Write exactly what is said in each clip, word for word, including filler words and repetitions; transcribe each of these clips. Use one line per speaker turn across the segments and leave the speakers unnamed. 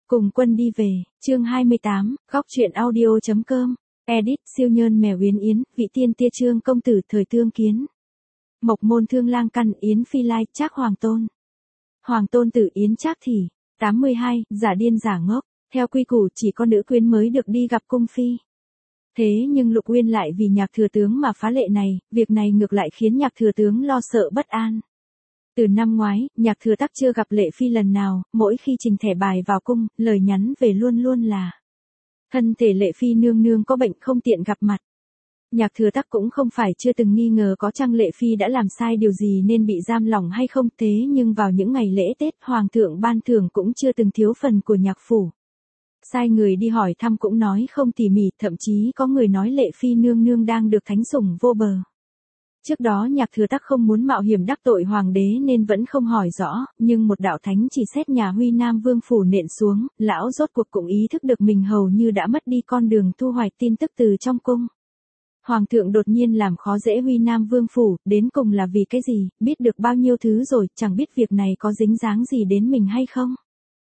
Cùng quân đi về, chương hai mươi tám, góc truyện audio.com, edit, siêu nhơn mèo Yến Yến, vị tiên tia trương công tử thời tương kiến. Mộc môn thương lang căn Yến phi lai, Trác hoàng tôn. Hoàng tôn tử Yến Trác thì, tám mươi hai, giả điên giả ngốc, theo quy củ chỉ có nữ quyến mới được đi gặp cung phi. Thế nhưng Lục Uyên lại vì nhạc thừa tướng mà phá lệ này, việc này ngược lại khiến nhạc thừa tướng lo sợ bất an. Từ năm ngoái, nhạc thừa tắc chưa gặp Lệ Phi lần nào, mỗi khi trình thẻ bài vào cung, lời nhắn về luôn luôn là thân thể Lệ Phi nương nương có bệnh không tiện gặp mặt. Nhạc thừa tắc cũng không phải chưa từng nghi ngờ có chăng Lệ Phi đã làm sai điều gì nên bị giam lỏng hay không, thế nhưng vào những ngày lễ Tết Hoàng thượng ban thưởng cũng chưa từng thiếu phần của nhạc phủ. Sai người đi hỏi thăm cũng nói không tỉ mỉ, thậm chí có người nói Lệ Phi nương nương đang được thánh sủng vô bờ. Trước đó nhạc thừa tắc không muốn mạo hiểm đắc tội hoàng đế nên vẫn không hỏi rõ, nhưng một đạo thánh chỉ xét nhà Huy Nam Vương phủ nện xuống, lão rốt cuộc cũng ý thức được mình hầu như đã mất đi con đường thu hoạch tin tức từ trong cung. Hoàng thượng đột nhiên làm khó dễ Huy Nam Vương phủ, đến cùng là vì cái gì, biết được bao nhiêu thứ rồi, chẳng biết việc này có dính dáng gì đến mình hay không.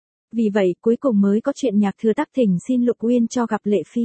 Vì vậy cuối cùng mới có chuyện nhạc thừa tắc thỉnh xin Lục Uyên cho gặp Lệ Phi.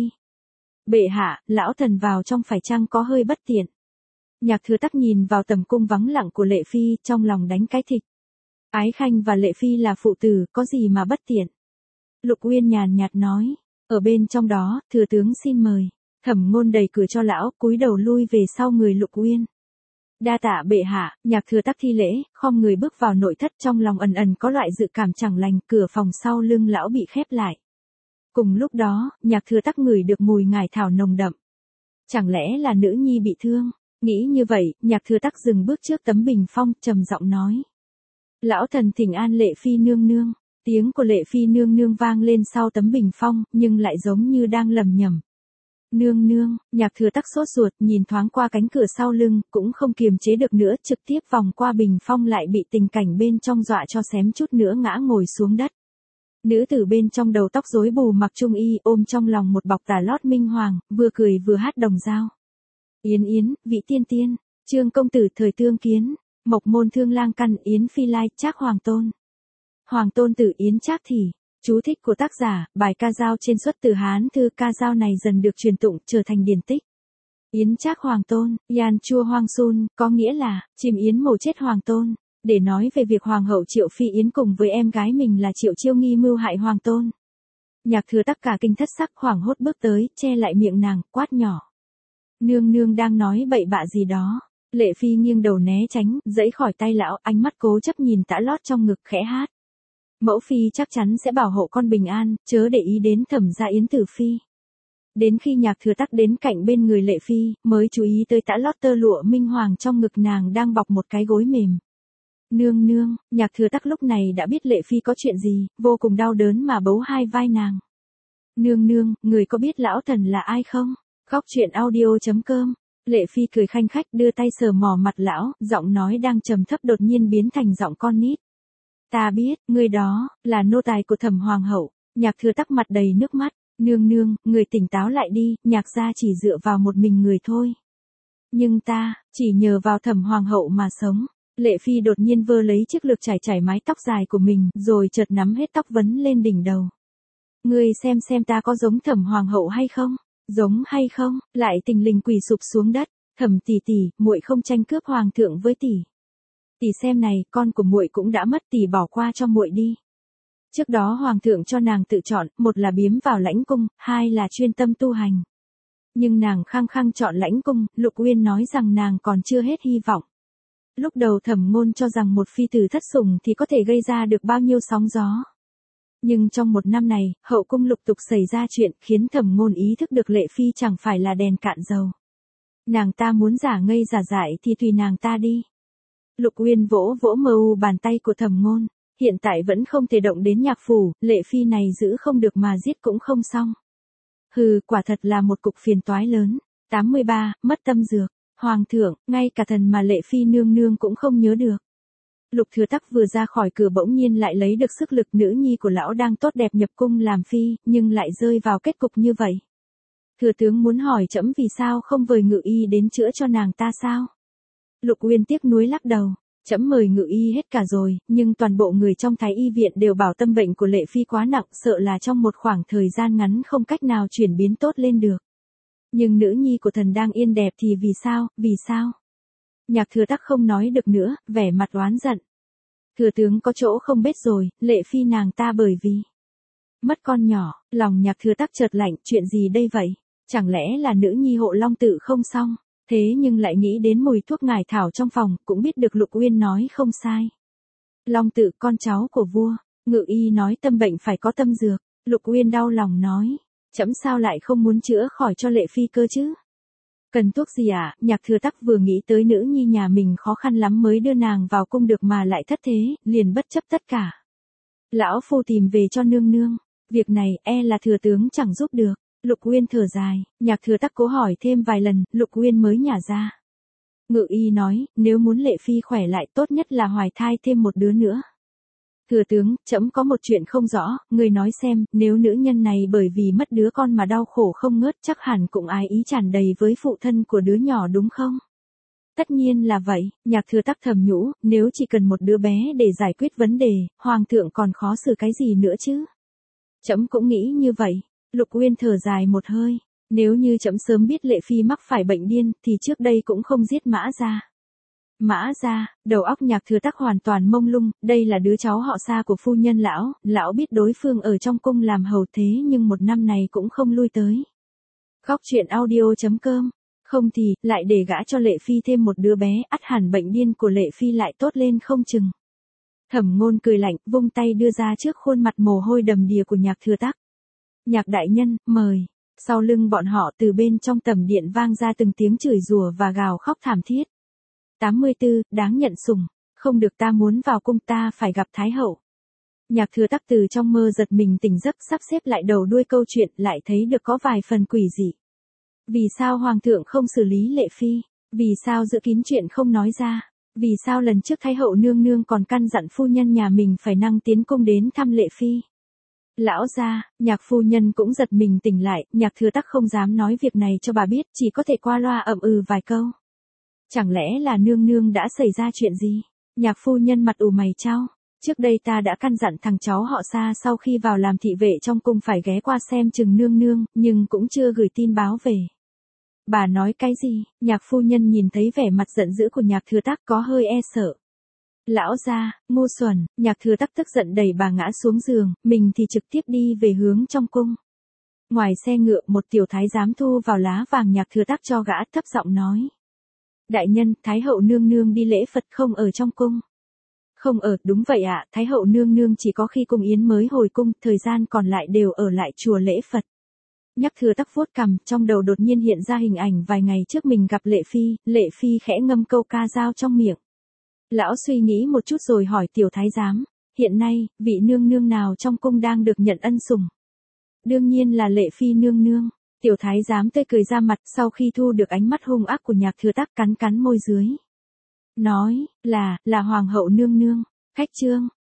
Bệ hạ, lão thần vào trong phải chăng có hơi bất tiện. Nhạc thừa tắc nhìn vào tầm cung vắng lặng của Lệ Phi, trong lòng đánh cái thịch. Ái Khanh và Lệ Phi là phụ tử, có gì mà bất tiện. Lục Uyên nhàn nhạt nói, ở bên trong đó, thừa tướng xin mời. Thẩm Ngôn đẩy cửa cho lão, cúi đầu lui về sau người Lục Uyên. Đa tạ bệ hạ, nhạc thừa tắc thi lễ, khom người bước vào nội thất, trong lòng ẩn ẩn có loại dự cảm chẳng lành, cửa phòng sau lưng lão bị khép lại. Cùng lúc đó, nhạc thừa tắc ngửi được mùi ngải thảo nồng đậm. Chẳng lẽ là nữ nhi bị thương? Nghĩ như vậy, nhạc thừa tắc dừng bước trước tấm bình phong, trầm giọng nói. Lão thần thỉnh an Lệ Phi nương nương. Tiếng của Lệ Phi nương nương vang lên sau tấm bình phong, nhưng lại giống như đang lầm nhầm. Nương nương, nhạc thừa tắc sốt ruột, nhìn thoáng qua cánh cửa sau lưng, cũng không kiềm chế được nữa, trực tiếp vòng qua bình phong lại bị tình cảnh bên trong dọa cho xém chút nữa ngã ngồi xuống đất. Nữ tử bên trong đầu tóc rối bù mặc trung y, ôm trong lòng một bọc tà lót minh hoàng, vừa cười vừa hát đồng dao. Yến Yến, vị tiên tiên, trương công tử thời tương kiến, mộc môn thương lang căn Yến phi lai, Trác hoàng tôn. Hoàng tôn tử Yến Trác thì, chú thích của tác giả, bài ca dao trên xuất từ Hán thư, ca dao này dần được truyền tụng trở thành điển tích. Yến Trác hoàng tôn, Yan chua hoang sun, có nghĩa là, chìm Yến mổ chết hoàng tôn, để nói về việc hoàng hậu Triệu Phi Yến cùng với em gái mình là Triệu Chiêu nghi mưu hại hoàng tôn. Nhạc thừa tắc cả kinh thất sắc hoảng hốt bước tới, che lại miệng nàng, quát nhỏ. Nương nương đang nói bậy bạ gì đó. Lệ Phi nghiêng đầu né tránh, giãy khỏi tay lão, ánh mắt cố chấp nhìn tã lót trong ngực khẽ hát. Mẫu Phi chắc chắn sẽ bảo hộ con bình an, chớ để ý đến thẩm gia Yến Tử Phi. Đến khi nhạc thừa tắc đến cạnh bên người Lệ Phi, mới chú ý tới tã lót tơ lụa minh hoàng trong ngực nàng đang bọc một cái gối mềm. Nương nương, nhạc thừa tắc lúc này đã biết Lệ Phi có chuyện gì, vô cùng đau đớn mà bấu hai vai nàng. Nương nương, người có biết lão thần là ai không? Góc truyện audio.com, Lệ Phi cười khanh khách đưa tay sờ mò mặt lão, giọng nói đang trầm thấp đột nhiên biến thành giọng con nít. Ta biết, người đó, là nô tài của thẩm hoàng hậu. Nhạc thừa tắc mặt đầy nước mắt. Nương nương, người tỉnh táo lại đi, nhạc gia chỉ dựa vào một mình người thôi. Nhưng ta, chỉ nhờ vào thẩm hoàng hậu mà sống. Lệ Phi đột nhiên vơ lấy chiếc lược chải chải mái tóc dài của mình, rồi chợt nắm hết tóc vấn lên đỉnh đầu. Ngươi xem xem ta có giống thẩm hoàng hậu hay không? Giống hay không? Lại tình lình quỳ sụp xuống đất. Thẩm tỷ tỷ, muội không tranh cướp hoàng thượng với tỷ. Tỷ xem này, con của muội cũng đã mất, tỷ bỏ qua cho muội đi. Trước đó hoàng thượng cho nàng tự chọn, một là biếm vào lãnh cung, hai là chuyên tâm tu hành. Nhưng nàng khăng khăng chọn lãnh cung, Lục Uyên nói rằng nàng còn chưa hết hy vọng. Lúc đầu Thẩm Ngôn cho rằng một phi tử thất sủng thì có thể gây ra được bao nhiêu sóng gió. Nhưng trong một năm này, hậu cung lục tục xảy ra chuyện khiến Thẩm Ngôn ý thức được Lệ Phi chẳng phải là đèn cạn dầu. Nàng ta muốn giả ngây giả dại thì tùy nàng ta đi. Lục Uyên vỗ vỗ mờ u bàn tay của Thẩm Ngôn, hiện tại vẫn không thể động đến nhạc phủ, Lệ Phi này giữ không được mà giết cũng không xong. Hừ, quả thật là một cục phiền toái lớn. tám mươi ba, mất tâm dược. Hoàng thượng, ngay cả thần mà Lệ Phi nương nương cũng không nhớ được. Lục thừa tắc vừa ra khỏi cửa bỗng nhiên lại lấy được sức lực, nữ nhi của lão đang tốt đẹp nhập cung làm phi, nhưng lại rơi vào kết cục như vậy. Thừa tướng muốn hỏi trẫm vì sao không vời ngự y đến chữa cho nàng ta sao? Lục Uyên tiếc nuối lắc đầu. Trẫm mời ngự y hết cả rồi, nhưng toàn bộ người trong Thái y viện đều bảo tâm bệnh của Lệ Phi quá nặng, sợ là trong một khoảng thời gian ngắn không cách nào chuyển biến tốt lên được. Nhưng nữ nhi của thần đang yên đẹp thì vì sao, vì sao? Nhạc Thừa Tắc không nói được nữa, vẻ mặt oán giận. Thừa tướng có chỗ không biết rồi, Lệ Phi nàng ta bởi vì mất con nhỏ, lòng Nhạc Thừa Tắc chợt lạnh, chuyện gì đây vậy? Chẳng lẽ là nữ nhi Hộ Long Tự không xong? Thế nhưng lại nghĩ đến mùi thuốc ngải thảo trong phòng, cũng biết được Lục Uyên nói không sai. Long Tự con cháu của vua, ngự y nói tâm bệnh phải có tâm dược, Lục Uyên đau lòng nói, trẫm sao lại không muốn chữa khỏi cho Lệ Phi cơ chứ? Cần thuốc gì ạ? À? Nhạc Thừa Tắc vừa nghĩ tới nữ nhi nhà mình khó khăn lắm mới đưa nàng vào cung được mà lại thất thế, liền bất chấp tất cả. Lão phu tìm về cho nương nương, việc này e là thừa tướng chẳng giúp được. Lục Uyên thở dài, Nhạc Thừa Tắc cố hỏi thêm vài lần, Lục Uyên mới nhả ra. Ngự y nói, nếu muốn Lệ Phi khỏe lại tốt nhất là hoài thai thêm một đứa nữa. Thừa tướng, trẫm có một chuyện không rõ, người nói xem, nếu nữ nhân này bởi vì mất đứa con mà đau khổ không ngớt chắc hẳn cũng ái ý tràn đầy với phụ thân của đứa nhỏ đúng không? Tất nhiên là vậy, Nhạc Thừa Tắc thầm nhủ, nếu chỉ cần một đứa bé để giải quyết vấn đề, hoàng thượng còn khó xử cái gì nữa chứ? Trẫm cũng nghĩ như vậy. Lục Uyên thở dài một hơi, nếu như trẫm sớm biết Lệ Phi mắc phải bệnh điên, thì trước đây cũng không giết Mã Gia. Mã Gia, đầu óc Nhạc Thừa Tắc hoàn toàn mông lung, đây là đứa cháu họ Sa của phu nhân lão, lão biết đối phương ở trong cung làm hầu thế nhưng một năm này cũng không lui tới. Khóc chuyện audio chấm com, không thì, lại để gã cho Lệ Phi thêm một đứa bé, ắt hẳn bệnh điên của Lệ Phi lại tốt lên không chừng. Thẩm Ngôn cười lạnh, vung tay đưa ra trước khuôn mặt mồ hôi đầm đìa của Nhạc Thừa Tắc. Nhạc đại nhân, mời. Sau lưng bọn họ từ bên trong tầm điện vang ra từng tiếng chửi rủa và gào khóc thảm thiết. tám mươi tư, đáng nhận sủng. Không được, ta muốn vào cung, ta phải gặp Thái hậu. Nhạc Thừa Tắc từ trong mơ giật mình tỉnh giấc, sắp xếp lại đầu đuôi câu chuyện, lại thấy được có vài phần quỷ dị. Vì sao hoàng thượng không xử lý Lệ Phi? Vì sao giữ kín chuyện không nói ra? Vì sao lần trước Thái hậu nương nương còn căn dặn phu nhân nhà mình phải năng tiến cung đến thăm Lệ Phi? Lão gia, Nhạc phu nhân cũng giật mình tỉnh lại, Nhạc Thừa Tắc không dám nói việc này cho bà biết, chỉ có thể qua loa ậm ừ vài câu. Chẳng lẽ là nương nương đã xảy ra chuyện gì? Nhạc phu nhân mặt ủ mày chau. Trước đây ta đã căn dặn thằng cháu họ Sa sau khi vào làm thị vệ trong cung phải ghé qua xem chừng nương nương, nhưng cũng chưa gửi tin báo về. Bà nói cái gì? Nhạc phu nhân nhìn thấy vẻ mặt giận dữ của Nhạc Thừa Tắc có hơi e sợ. Lão gia, ngu xuẩn, Nhạc Thừa Tắc tức giận đẩy bà ngã xuống giường, mình thì trực tiếp đi về hướng trong cung. Ngoài xe ngựa một tiểu thái giám thu vào lá vàng Nhạc Thừa Tắc cho gã, thấp giọng nói. Đại nhân, Thái hậu nương nương đi lễ Phật không ở trong cung. Không ở, đúng vậy ạ, Thái hậu nương nương chỉ có khi cung yến mới hồi cung, thời gian còn lại đều ở lại chùa lễ Phật. Nhạc Thừa Tắc vuốt cằm, trong đầu đột nhiên hiện ra hình ảnh vài ngày trước mình gặp Lệ Phi, Lệ Phi khẽ ngâm câu ca dao trong miệng. Lão suy nghĩ một chút rồi hỏi tiểu thái giám, hiện nay, vị nương nương nào trong cung đang được nhận ân sủng? Đương nhiên là Lệ Phi nương nương. Tiểu thái giám tươi cười ra mặt sau khi thu được ánh mắt hung ác của Nhạc Thừa Tắc, cắn cắn môi dưới. Nói, là, là hoàng hậu nương nương. Khách trương,